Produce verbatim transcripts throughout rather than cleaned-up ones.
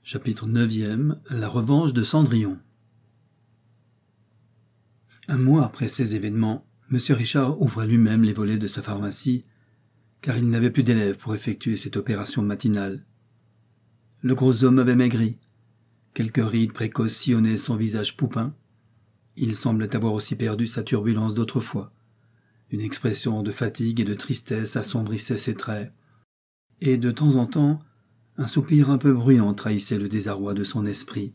Chapitre neuvième. La revanche de Cendrillon. Un mois après ces événements, M. Richard ouvra lui-même les volets de sa pharmacie, car il n'avait plus d'élèves pour effectuer cette opération matinale. Le gros homme avait maigri. Quelques rides précoces sillonnaient son visage poupin. Il semblait avoir aussi perdu sa turbulence d'autrefois. Une expression de fatigue et de tristesse assombrissait ses traits. Et de temps en temps, un soupir un peu bruyant trahissait le désarroi de son esprit.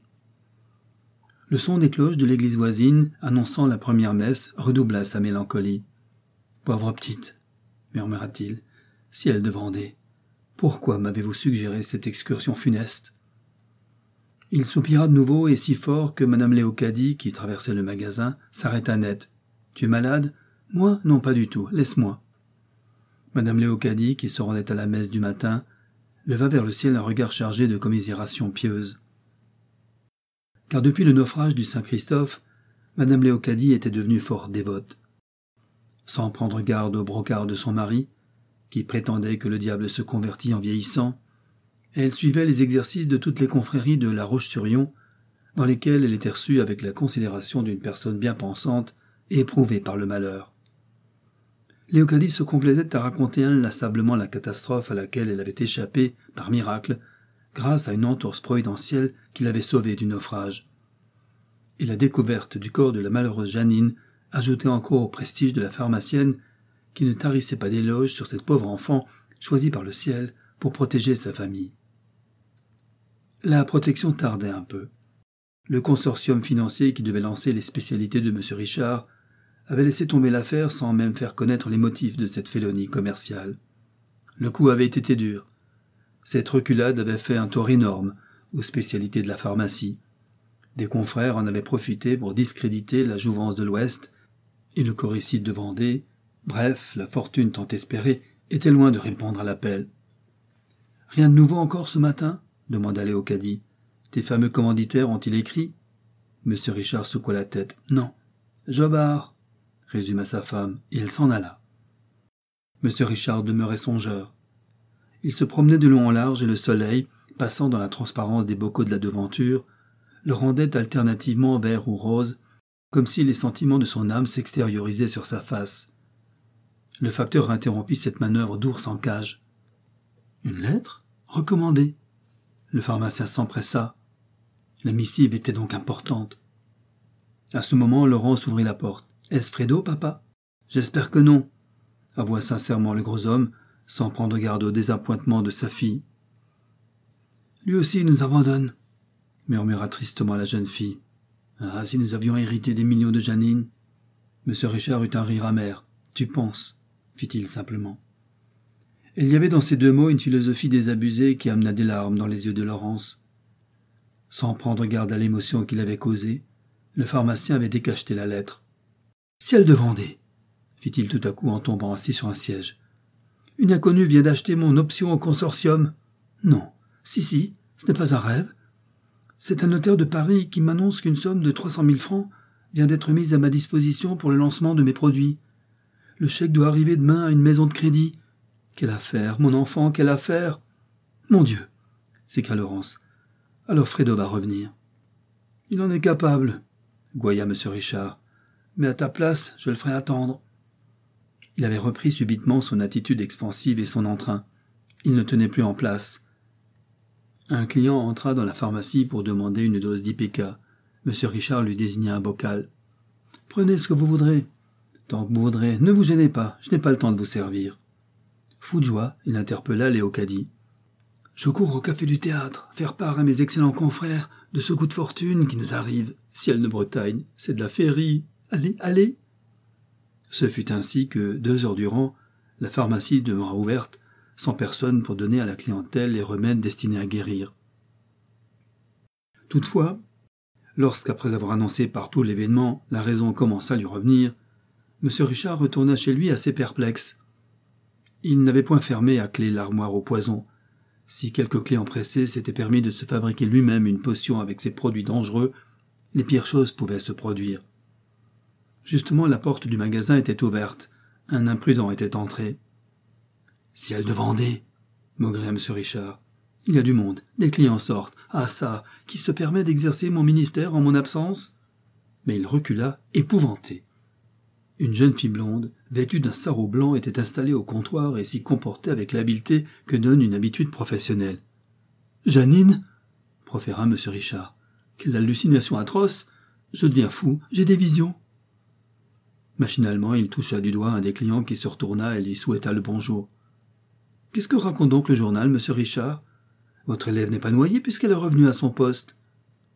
Le son des cloches de l'église voisine, annonçant la première messe, redoubla sa mélancolie. « Pauvre petite !» murmura-t-il. « Ciel de Vendée, pourquoi m'avez-vous suggéré cette excursion funeste ?» Il soupira de nouveau et si fort que Madame Léocadie, qui traversait le magasin, s'arrêta net. « Tu es malade ? Moi ? Non, pas du tout. Laisse-moi. » Madame Léocadie, qui se rendait à la messe du matin, leva vers le ciel un regard chargé de commisération pieuse. Car depuis le naufrage du Saint-Christophe, Madame Léocadie était devenue fort dévote. Sans prendre garde au brocard de son mari, qui prétendait que le diable se convertit en vieillissant, elle suivait les exercices de toutes les confréries de La Roche-sur-Yon, dans lesquelles elle était reçue avec la considération d'une personne bien pensante et éprouvée par le malheur. Léocadie se complaisait à raconter inlassablement la catastrophe à laquelle elle avait échappé, par miracle, grâce à une entorse providentielle qui l'avait sauvée du naufrage. Et la découverte du corps de la malheureuse Jeannine ajoutait encore au prestige de la pharmacienne, qui ne tarissait pas d'éloges sur cette pauvre enfant choisie par le ciel pour protéger sa famille. La protection tardait un peu. Le consortium financier qui devait lancer les spécialités de M. Richard avait laissé tomber l'affaire sans même faire connaître les motifs de cette félonie commerciale. Le coup avait été dur. Cette reculade avait fait un tort énorme aux spécialités de la pharmacie. Des confrères en avaient profité pour discréditer la jouvence de l'Ouest et le choricide de Vendée. Bref, la fortune tant espérée était loin de répondre à l'appel. « Rien de nouveau encore ce matin ?» demanda Léocadie. « Tes fameux commanditaires ont-ils écrit ?» M. Richard secoua la tête. « Non. »« Jobard !» résuma sa femme, et elle s'en alla. M. Richard demeurait songeur. Il se promenait de long en large et le soleil, passant dans la transparence des bocaux de la devanture, le rendait alternativement vert ou rose, comme si les sentiments de son âme s'extériorisaient sur sa face. Le facteur interrompit cette manœuvre d'ours en cage. « Une lettre ? Recommandée ?» Le pharmacien s'empressa. La missive était donc importante. À ce moment, Laurence ouvrit la porte. « Est-ce Fredo, papa ?»« J'espère que non, » avoua sincèrement le gros homme, sans prendre garde au désappointement de sa fille. « Lui aussi nous abandonne, » murmura tristement la jeune fille. « Ah, si nous avions hérité des millions de Jeannine !» M. Richard eut un rire amer. « Tu penses ?» fit-il simplement. Il y avait dans ces deux mots une philosophie désabusée qui amena des larmes dans les yeux de Laurence. Sans prendre garde à l'émotion qu'il avait causée, le pharmacien avait décacheté la lettre. « Ciel de Vendée !» fit-il tout à coup en tombant assis sur un siège. « Une inconnue vient d'acheter mon option au consortium. Non, si, si, ce n'est pas un rêve. C'est un notaire de Paris qui m'annonce qu'une somme de trois cent mille francs vient d'être mise à ma disposition pour le lancement de mes produits. Le chèque doit arriver demain à une maison de crédit. Quelle affaire, mon enfant, quelle affaire !»« Mon Dieu !» s'écria Laurence. « Alors Fredo va revenir. »« Il en est capable, » gouailla M. Richard. « Mais à ta place, je le ferai attendre. » Il avait repris subitement son attitude expansive et son entrain. Il ne tenait plus en place. Un client entra dans la pharmacie pour demander une dose d'I P K. M. Richard lui désigna un bocal. « Prenez ce que vous voudrez. Tant que vous voudrez, ne vous gênez pas, je n'ai pas le temps de vous servir. » Fou de joie, il interpella Léocadie. « Je cours au café du théâtre, faire part à mes excellents confrères de ce coup de fortune qui nous arrive. Ciel de Bretagne, c'est de la féerie. Allez, allez !» Ce fut ainsi que, deux heures durant, la pharmacie demeura ouverte, sans personne pour donner à la clientèle les remèdes destinés à guérir. Toutefois, lorsqu'après avoir annoncé partout l'événement, la raison commença à lui revenir, M. Richard retourna chez lui assez perplexe. Il n'avait point fermé à clé l'armoire au poison. Si quelques clients pressés s'étaient permis de se fabriquer lui-même une potion avec ces produits dangereux, les pires choses pouvaient se produire. Justement, la porte du magasin était ouverte. Un imprudent était entré. « Ciel de Vendée !» maugréa M. Richard. Il y a du monde, des clients sortent. Ah ça, qui se permet d'exercer mon ministère en mon absence ?» Mais il recula, épouvanté. Une jeune fille blonde, vêtue d'un sarrau blanc, était installée au comptoir et s'y comportait avec l'habileté que donne une habitude professionnelle. « Jeannine !» proféra M. Richard. « Quelle hallucination atroce! Je deviens fou, j'ai des visions !» Machinalement, il toucha du doigt un des clients qui se retourna et lui souhaita le bonjour. « Qu'est-ce que raconte donc le journal, M. Richard ? Votre élève n'est pas noyée puisqu'elle est revenue à son poste. »« Revenue ?»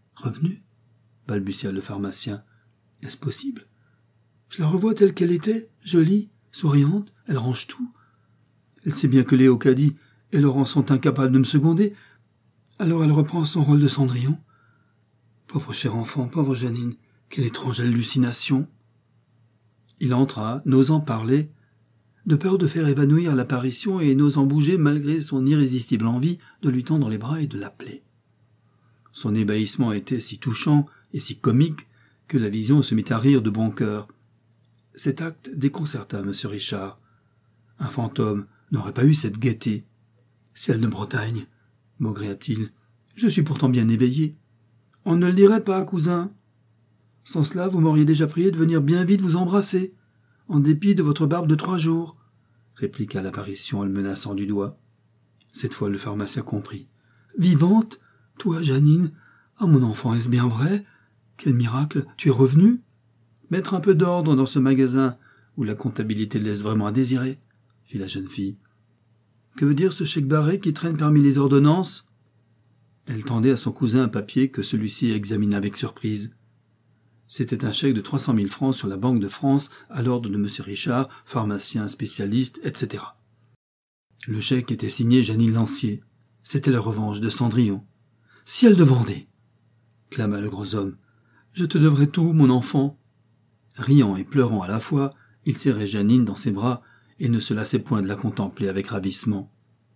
balbutia le pharmacien. « Est-ce possible ? Je la revois telle qu'elle était, jolie, souriante, elle range tout. Elle sait bien que Léocadie et Laurent sont incapables de me seconder, alors elle reprend son rôle de Cendrillon. Pauvre cher enfant, pauvre Jeannine, quelle étrange hallucination !» Il entra, n'osant parler, de peur de faire évanouir l'apparition et n'osant bouger malgré son irrésistible envie de lui tendre les bras et de l'appeler. Son ébahissement était si touchant et si comique que la vision se mit à rire de bon cœur. Cet acte déconcerta M. Richard. Un fantôme n'aurait pas eu cette gaieté. « Ciel de Bretagne !» maugréa-t-il. « Je suis pourtant bien éveillé. On ne le dirait pas, cousin. Sans cela, vous m'auriez déjà prié de venir bien vite vous embrasser, en dépit de votre barbe de trois jours, » répliqua l'apparition en le menaçant du doigt. Cette fois, le pharmacien comprit. « Vivante, toi, Jeannine? Ah, mon enfant, est-ce bien vrai? Quel miracle! Tu es revenue? Mettre un peu d'ordre dans ce magasin, où la comptabilité laisse vraiment à désirer, » fit la jeune fille. « Que veut dire ce chèque barré qui traîne parmi les ordonnances ?» Elle tendait à son cousin un papier que celui-ci examina avec surprise. C'était un chèque de trois cent mille francs sur la Banque de France à l'ordre de M. Richard, pharmacien spécialiste, et cetera. Le chèque était signé Jeannine Lancier. C'était la revanche de Cendrillon. « Ciel de Vendée !» clama le gros homme. « Je te devrai tout, mon enfant !» Riant et pleurant à la fois, il serrait Jeannine dans ses bras et ne se lassait point de la contempler avec ravissement.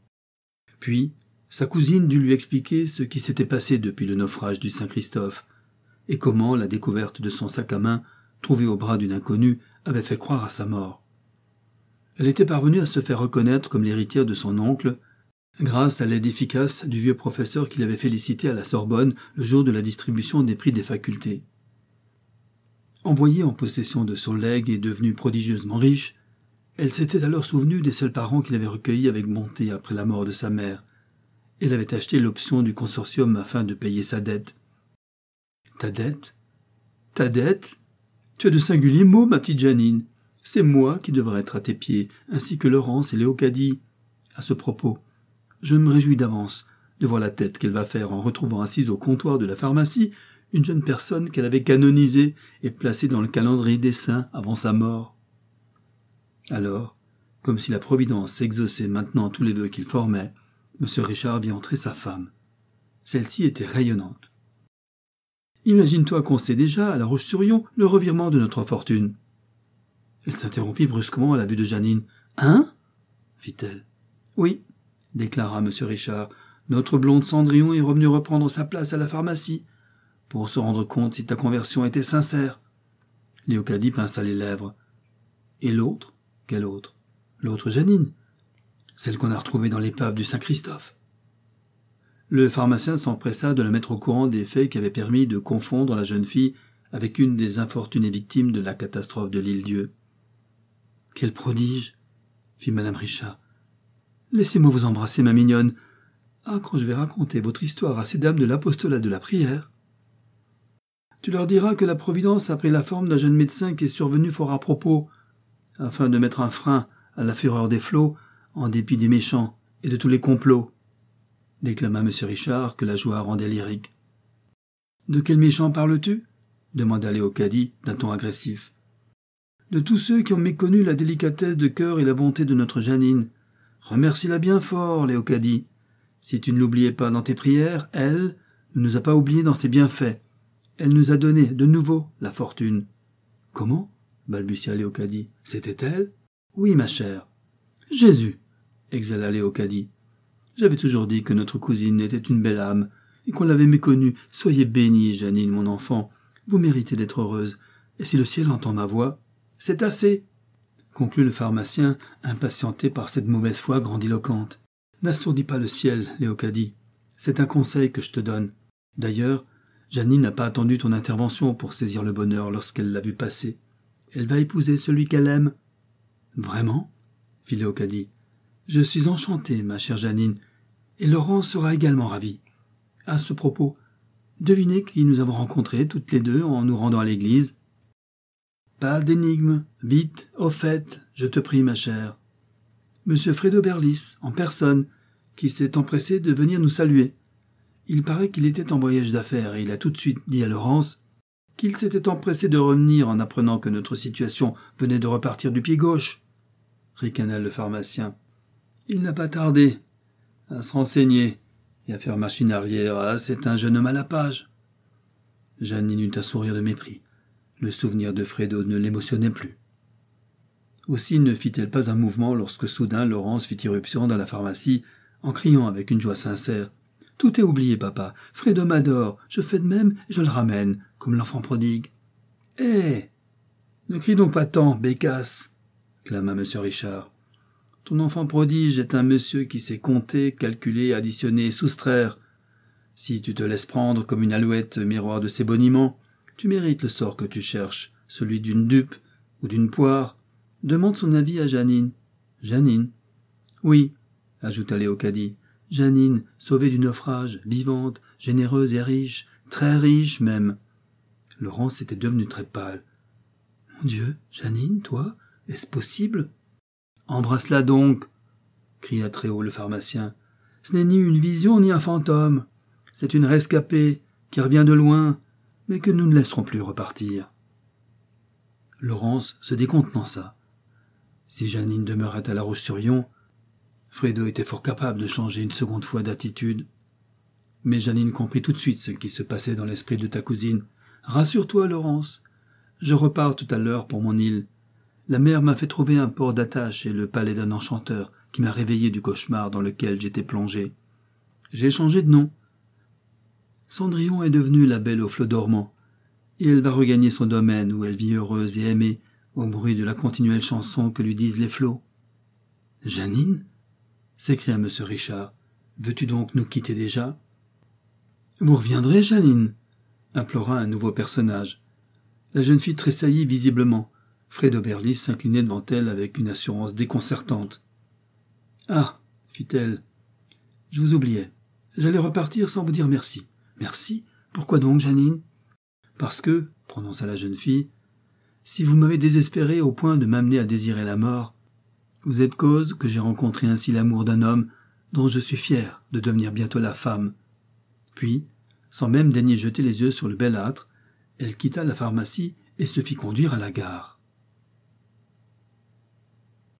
Puis, sa cousine dut lui expliquer ce qui s'était passé depuis le naufrage du Saint-Christophe, et comment la découverte de son sac à main, trouvé au bras d'une inconnue, avait fait croire à sa mort. Elle était parvenue à se faire reconnaître comme l'héritière de son oncle, grâce à l'aide efficace du vieux professeur qui l'avait félicité à la Sorbonne le jour de la distribution des prix des facultés. Envoyée en possession de son legs et devenue prodigieusement riche, elle s'était alors souvenue des seuls parents qu'il avait recueillis avec bonté après la mort de sa mère. Elle avait acheté l'option du consortium afin de payer sa dette. « Ta dette ? Ta dette ? Tu as de singuliers mots, ma petite Jeannine. C'est moi qui devrais être à tes pieds, ainsi que Laurence et Léocadie. À ce propos, je me réjouis d'avance de voir la tête qu'elle va faire en retrouvant assise au comptoir de la pharmacie une jeune personne qu'elle avait canonisée et placée dans le calendrier des saints avant sa mort. » Alors, comme si la Providence exauçait maintenant tous les vœux qu'il formait, M. Richard vit entrer sa femme. Celle-ci était rayonnante. « Imagine-toi qu'on sait déjà, à La Roche-sur-Yon, le revirement de notre fortune. » Elle s'interrompit brusquement à la vue de Jeannine. « Hein ?» fit-elle. « Oui, » déclara M. Richard, « notre blonde Cendrillon est revenue reprendre sa place à la pharmacie, pour se rendre compte si ta conversion était sincère. » Léocadie pinça les lèvres. « Et l'autre ? Quelle autre ? L'autre Jeannine, celle qu'on a retrouvée dans l'épave du Saint-Christophe. » Le pharmacien s'empressa de la mettre au courant des faits qui avaient permis de confondre la jeune fille avec une des infortunées victimes de la catastrophe de l'île-Dieu. « Quel prodige !» fit Madame Richard. « Laissez-moi vous embrasser, ma mignonne. Ah, quand je vais raconter votre histoire à ces dames de l'apostolat de la prière. Tu leur diras que la Providence a pris la forme d'un jeune médecin qui est survenu fort à propos, afin de mettre un frein à la fureur des flots, en dépit des méchants et de tous les complots. » déclama M. Richard, que la joie rendait lyrique. « De quels méchants parles-tu » demanda Léocadie d'un ton agressif. « De tous ceux qui ont méconnu la délicatesse de cœur et la bonté de notre Jeannine. Remercie-la bien fort, Léocadie. Si tu ne l'oubliais pas dans tes prières, elle ne nous a pas oubliés dans ses bienfaits. Elle nous a donné, de nouveau, la fortune. »« Comment ?» balbutia Léocadie. « C'était elle ?»« Oui, ma chère. »« Jésus !» exhala Léocadie. « J'avais toujours dit que notre cousine était une belle âme, et qu'on l'avait méconnue. Soyez bénie, Jeannine, mon enfant. Vous méritez d'être heureuse. Et si le ciel entend ma voix, c'est assez !» conclut le pharmacien, impatienté par cette mauvaise foi grandiloquente. « N'assourdis pas le ciel, Léocadie. C'est un conseil que je te donne. D'ailleurs, Janine n'a pas attendu ton intervention pour saisir le bonheur lorsqu'elle l'a vu passer. Elle va épouser celui qu'elle aime. »« Vraiment ?» fit Léocadie. « Je suis enchanté, ma chère Janine, et Laurent sera également ravi. À ce propos, devinez qui nous avons rencontrés toutes les deux en nous rendant à l'église. »« Pas d'énigme, vite, au fait, je te prie, ma chère. Monsieur Fredo Berlis, en personne, qui s'est empressé de venir nous saluer. Il paraît qu'il était en voyage d'affaires et il a tout de suite dit à Laurence qu'il s'était empressé de revenir en apprenant que notre situation venait de repartir du pied gauche. » Ricana le pharmacien. « Il n'a pas tardé à se renseigner et à faire machine arrière. Ah, c'est un jeune homme à la page. » Janine eut un sourire de mépris. Le souvenir de Fredo ne l'émotionnait plus. Aussi ne fit-elle pas un mouvement lorsque soudain Laurence fit irruption dans la pharmacie en criant avec une joie sincère. « Tout est oublié, papa. Fredo m'adore. Je fais de même et je le ramène, comme l'enfant prodigue. »« Hé ! Ne crie donc pas tant, bécasse !» clama M. Richard. « Ton enfant prodige est un monsieur qui sait compter, calculer, additionner et soustraire. Si tu te laisses prendre comme une alouette miroir de ses boniments, tu mérites le sort que tu cherches, celui d'une dupe ou d'une poire. Demande son avis à Janine. »« Janine ?»« Oui, » ajouta Léocadie. « Janine, sauvée du naufrage, vivante, généreuse et riche, très riche même. » Laurence était devenue très pâle. « Mon Dieu, Janine, toi, est-ce possible ?»« Embrasse-la donc !» cria très haut le pharmacien. « Ce n'est ni une vision ni un fantôme. C'est une rescapée qui revient de loin, mais que nous ne laisserons plus repartir. » Laurence se décontenança. Si Janine demeurait à La Roche-sur-Yon, Fredo était fort capable de changer une seconde fois d'attitude. Mais Janine comprit tout de suite ce qui se passait dans l'esprit de ta cousine. « Rassure-toi, Laurence. Je repars tout à l'heure pour mon île. La mer m'a fait trouver un port d'attache et le palais d'un enchanteur qui m'a réveillé du cauchemar dans lequel j'étais plongé. J'ai changé de nom. Cendrillon est devenue la belle aux flots dormants, et elle va regagner son domaine où elle vit heureuse et aimée au bruit de la continuelle chanson que lui disent les flots. »« Janine ?» s'écria M. Richard. « Veux-tu donc nous quitter déjà ?»« Vous reviendrez, Janine ?» implora un nouveau personnage. La jeune fille tressaillit visiblement. Fredo Berlis s'inclinait devant elle avec une assurance déconcertante. « Ah !» fit-elle. « Je vous oubliais. J'allais repartir sans vous dire merci. »« Merci ? Pourquoi donc, Janine ?»« Parce que, » prononça la jeune fille, « si vous m'avez désespéré au point de m'amener à désirer la mort, vous êtes cause que j'ai rencontré ainsi l'amour d'un homme dont je suis fier de devenir bientôt la femme. » Puis, sans même daigner jeter les yeux sur le bel âtre, elle quitta la pharmacie et se fit conduire à la gare.